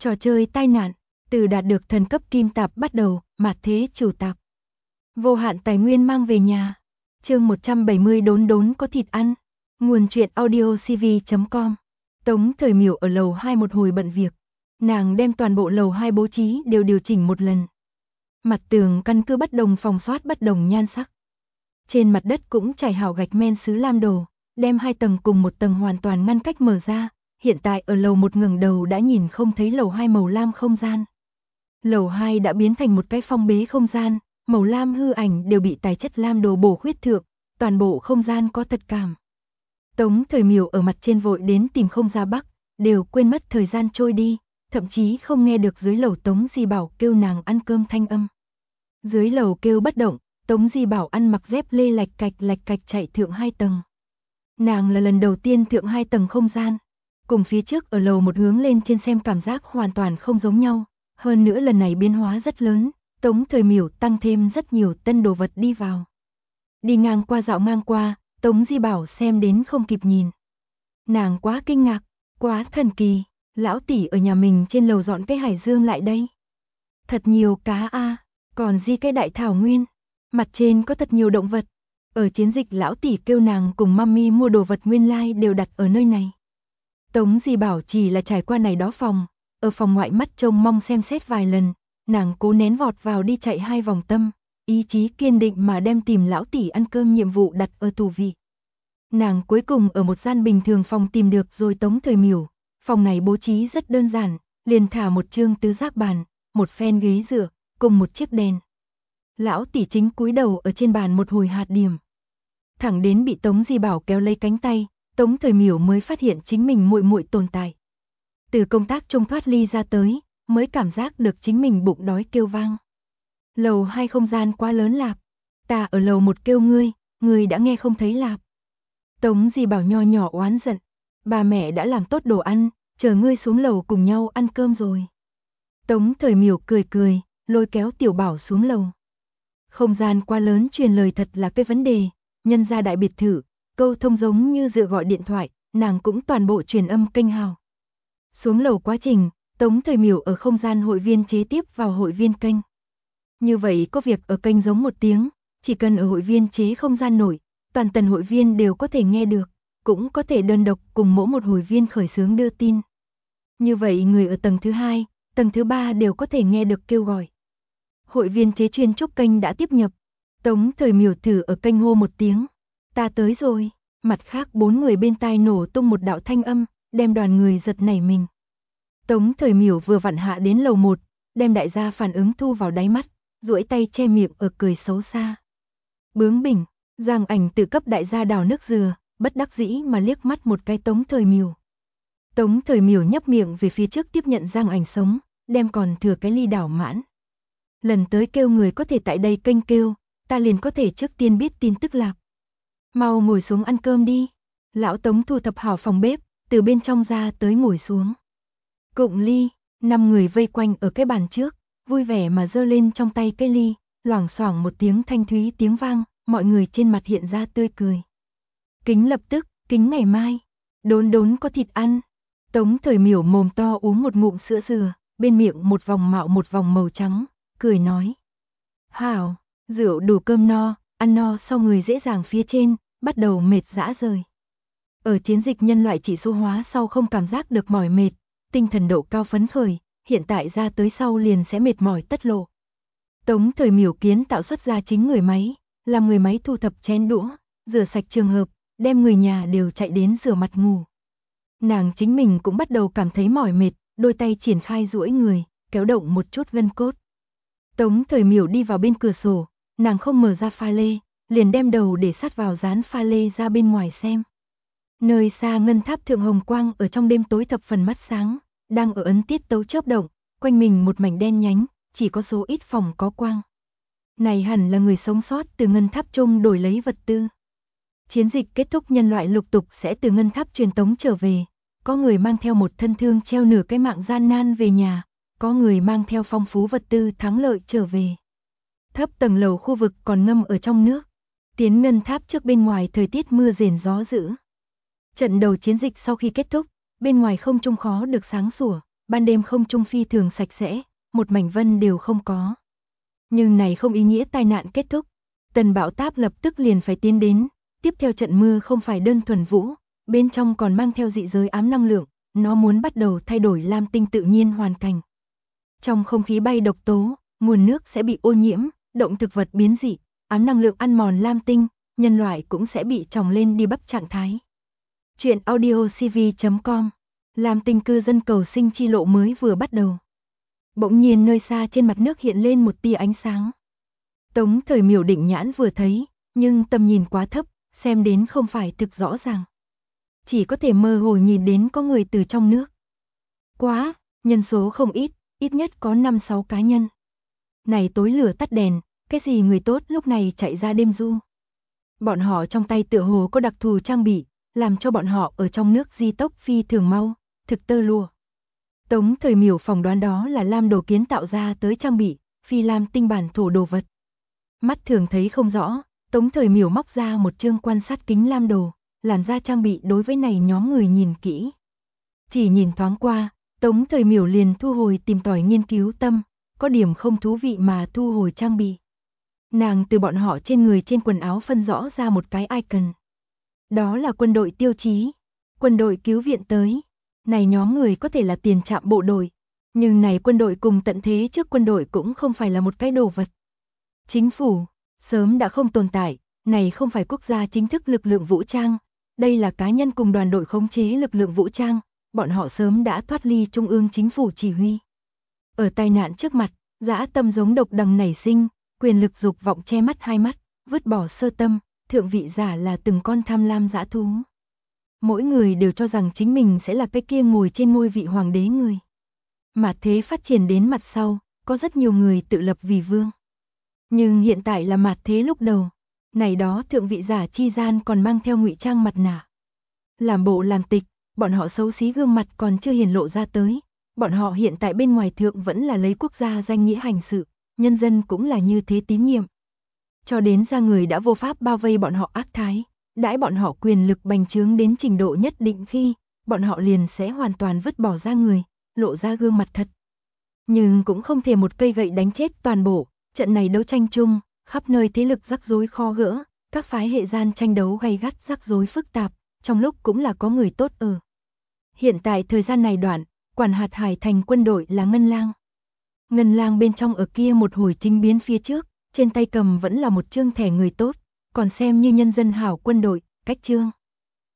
Trò chơi tai nạn, từ đạt được thần cấp kim tạp bắt đầu, mạt thế chủ tạp. Vô hạn tài nguyên mang về nhà. Chương 170 đốn đốn có thịt ăn. Nguồn truyện audio cv.com. Tống Thời Miểu ở lầu 2 một hồi bận việc. Nàng đem toàn bộ lầu 2 bố trí đều điều chỉnh một lần. Mặt tường căn cứ bất đồng phòng xoát bất đồng nhan sắc. Trên mặt đất cũng trải hảo gạch men sứ lam đồ, đem 2 tầng cùng một tầng hoàn toàn ngăn cách mở ra. Hiện tại ở lầu 1 ngẩng đầu đã nhìn không thấy lầu 2 màu lam không gian. Lầu 2 đã biến thành một cái phong bế không gian, màu lam hư ảnh đều bị tài chất lam đồ bổ khuyết thượng, toàn bộ không gian có thật cảm. Tống Thời Miểu ở mặt trên vội đến tìm không ra bắc, đều quên mất thời gian trôi đi, thậm chí không nghe được dưới lầu Tống Di Bảo kêu nàng ăn cơm thanh âm. Dưới lầu kêu bất động, Tống Di Bảo ăn mặc dép lê lạch cạch chạy thượng 2 tầng. Nàng là lần đầu tiên thượng 2 tầng không gian, cùng phía trước ở lầu 1 hướng lên trên xem cảm giác hoàn toàn không giống nhau, hơn nữa lần này biến hóa rất lớn, Tống Thời Miểu tăng thêm rất nhiều tân đồ vật đi vào. Đi ngang qua dạo ngang qua, Tống Di Bảo xem đến không kịp nhìn. Nàng quá kinh ngạc, quá thần kỳ, lão tỷ ở nhà mình trên lầu dọn cái hải dương lại đây. Thật nhiều cá a, còn di cái đại thảo nguyên, mặt trên có thật nhiều động vật. Ở chiến dịch lão tỷ kêu nàng cùng mami mua đồ vật nguyên lai đều đặt ở nơi này. Tống Di Bảo chỉ là trải qua này đó phòng, ở phòng ngoại mắt trông mong xem xét vài lần, nàng cố nén vọt vào đi chạy 2 vòng tâm, ý chí kiên định mà đem tìm lão tỷ ăn cơm nhiệm vụ đặt ở tủ vị. Nàng cuối cùng ở một gian bình thường phòng tìm được rồi Tống Thời Miểu, phòng này bố trí rất đơn giản, liền thả một chương tứ giác bàn, một phen ghế dựa, cùng một chiếc đèn. Lão tỷ chính cúi đầu ở trên bàn một hồi hạt điểm. Thẳng đến bị Tống Di Bảo kéo lấy cánh tay, Tống Thời Miểu mới phát hiện chính mình muội muội tồn tại. Từ công tác trông thoát ly ra tới, mới cảm giác được chính mình bụng đói kêu vang. Lầu 2 không gian quá lớn lạp, ta ở lầu 1 kêu ngươi đã nghe không thấy lạp. Tống Di Bảo nho nhỏ oán giận, bà mẹ đã làm tốt đồ ăn, chờ ngươi xuống lầu cùng nhau ăn cơm rồi. Tống Thời Miểu cười, lôi kéo Tiểu Bảo xuống lầu. Không gian quá lớn truyền lời thật là cái vấn đề, nhân gia đại biệt thự, câu thông giống như dựa gọi điện thoại, nàng cũng toàn bộ truyền âm kênh hào. Xuống lầu quá trình, Tống Thời Miểu ở không gian hội viên chế tiếp vào hội viên kênh. Như vậy có việc ở kênh giống một tiếng, chỉ cần ở hội viên chế không gian nổi, toàn tần hội viên đều có thể nghe được, cũng có thể đơn độc cùng mỗi một hội viên khởi xướng đưa tin. Như vậy người ở tầng thứ 2, tầng thứ 3 đều có thể nghe được kêu gọi. Hội viên chế chuyên trúc kênh đã tiếp nhập. Tống Thời Miểu thử ở kênh hô một tiếng. Ta tới rồi. Mặt khác 4 người bên tai nổ tung một đạo thanh âm, đem đoàn người giật nảy mình. Tống Thời Miểu vừa vặn hạ đến lầu 1, đem đại gia phản ứng thu vào đáy mắt, duỗi tay che miệng ở cười xấu xa. Bướng bỉnh, Giang Ảnh tự cấp đại gia đảo nước dừa, bất đắc dĩ mà liếc mắt một cái Tống Thời Miểu. Tống Thời Miểu nhấp miệng về phía trước tiếp nhận Giang Ảnh sống, đem còn thừa cái ly đảo mãn. Lần tới kêu người có thể tại đây kênh kêu, ta liền có thể trước tiên biết tin tức lạc. Mau ngồi xuống ăn cơm đi. Lão Tống thu thập hảo phòng bếp, từ bên trong ra tới ngồi xuống. Cụng ly, 5 người vây quanh ở cái bàn trước, vui vẻ mà giơ lên trong tay cái ly, loảng xoảng một tiếng thanh thúy tiếng vang, mọi người trên mặt hiện ra tươi cười. Kính lập tức, kính ngày mai, đốn đốn có thịt ăn. Tống Thời Miểu mồm to uống một ngụm sữa dừa, bên miệng một vòng mạo một vòng màu trắng, cười nói. Hảo, rượu đủ cơm no, ăn no sau người dễ dàng phía trên, bắt đầu mệt rã rời. Ở chiến dịch nhân loại chỉ số hóa sau không cảm giác được mỏi mệt, tinh thần độ cao phấn khởi, hiện tại ra tới sau liền sẽ mệt mỏi tất lộ. Tống Thời Miểu kiến tạo xuất ra chính người máy, làm người máy thu thập chén đũa, rửa sạch trường hợp, đem người nhà đều chạy đến rửa mặt ngủ. Nàng chính mình cũng bắt đầu cảm thấy mỏi mệt, đôi tay triển khai duỗi người, kéo động một chút gân cốt. Tống Thời Miểu đi vào bên cửa sổ, nàng không mở ra pha lê, liền đem đầu để sát vào dán pha lê ra bên ngoài xem. Nơi xa ngân tháp thượng hồng quang ở trong đêm tối thập phần mắt sáng, đang ở ấn tiết tấu chớp động, quanh mình một mảnh đen nhánh, chỉ có số ít phòng có quang. Này hẳn là người sống sót từ ngân tháp chung đổi lấy vật tư. Chiến dịch kết thúc nhân loại lục tục sẽ từ ngân tháp truyền tống trở về, có người mang theo một thân thương treo nửa cái mạng gian nan về nhà, có người mang theo phong phú vật tư thắng lợi trở về. Thấp tầng lầu khu vực còn ngâm ở trong nước, tiến ngân tháp trước bên ngoài thời tiết mưa rền gió dữ. Trận đầu chiến dịch sau khi kết thúc, bên ngoài không trung khó được sáng sủa, ban đêm không trung phi thường sạch sẽ, một mảnh vân đều không có. Nhưng này không ý nghĩa tai nạn kết thúc. Tần Bạo Táp lập tức liền phải tiến đến, tiếp theo trận mưa không phải đơn thuần vũ, bên trong còn mang theo dị giới ám năng lượng, nó muốn bắt đầu thay đổi Lam Tinh tự nhiên hoàn cảnh. Trong không khí bay độc tố, nguồn nước sẽ bị ô nhiễm, động thực vật biến dị, ám năng lượng ăn mòn Lam Tinh, nhân loại cũng sẽ bị tròng lên đi bắp trạng thái. Chuyện audiocv.com. Lam Tinh cư dân cầu sinh chi lộ mới vừa bắt đầu. Bỗng nhiên nơi xa trên mặt nước hiện lên một tia ánh sáng. Tống Thời Miểu định nhãn vừa thấy, nhưng tầm nhìn quá thấp, xem đến không phải thực rõ ràng. Chỉ có thể mơ hồ nhìn đến có người từ trong nước. Quá, nhân số không ít, ít nhất có 5-6 cá nhân. Này tối lửa tắt đèn, cái gì người tốt lúc này chạy ra đêm du. Bọn họ trong tay tựa hồ có đặc thù trang bị, làm cho bọn họ ở trong nước di tốc phi thường mau, thực tơ lụa. Tống Thời Miểu phỏng đoán đó là lam đồ kiến tạo ra tới trang bị, phi lam tinh bản thổ đồ vật. Mắt thường thấy không rõ, Tống Thời Miểu móc ra một chương quan sát kính lam đồ, làm ra trang bị đối với này nhóm người nhìn kỹ. Chỉ nhìn thoáng qua, Tống Thời Miểu liền thu hồi tìm tòi nghiên cứu tâm, có điểm không thú vị mà thu hồi trang bị. Nàng từ bọn họ trên người trên quần áo phân rõ ra một cái icon. Đó là quân đội tiêu chí, quân đội cứu viện tới. Này nhóm người có thể là tiền trạm bộ đội, nhưng này quân đội cùng tận thế trước quân đội cũng không phải là một cái đồ vật. Chính phủ, sớm đã không tồn tại, này không phải quốc gia chính thức lực lượng vũ trang, đây là cá nhân cùng đoàn đội khống chế lực lượng vũ trang, bọn họ sớm đã thoát ly trung ương chính phủ chỉ huy. Ở tai nạn trước mặt, dã tâm giống độc đằng nảy sinh, quyền lực dục vọng che mắt hai mắt, vứt bỏ sơ tâm, thượng vị giả là từng con tham lam dã thú. Mỗi người đều cho rằng chính mình sẽ là cái kia ngồi trên ngôi vị hoàng đế người. Mạt thế phát triển đến mặt sau, có rất nhiều người tự lập vì vương. Nhưng hiện tại là mạt thế lúc đầu, này đó thượng vị giả chi gian còn mang theo ngụy trang mặt nạ. Làm bộ làm tịch, bọn họ xấu xí gương mặt còn chưa hiển lộ ra tới, bọn họ hiện tại bên ngoài thượng vẫn là lấy quốc gia danh nghĩa hành sự, nhân dân cũng là như thế tín nhiệm. Cho đến ra người đã vô pháp bao vây bọn họ ác thái, đãi bọn họ quyền lực bành trướng đến trình độ nhất định khi, bọn họ liền sẽ hoàn toàn vứt bỏ ra người, lộ ra gương mặt thật. Nhưng cũng không thể một cây gậy đánh chết toàn bộ, trận này đấu tranh chung, khắp nơi thế lực rắc rối khó gỡ, các phái hệ gian tranh đấu gay gắt rắc rối phức tạp, trong lúc cũng là có người tốt ở. Hiện tại thời gian này đoạn, quản hạt Hải Thành quân đội là Ngân Lang. Ngân Lang bên trong ở kia một hồi chính biến phía trước, trên tay cầm vẫn là một chương thẻ người tốt, còn xem như nhân dân hảo quân đội, cách chương.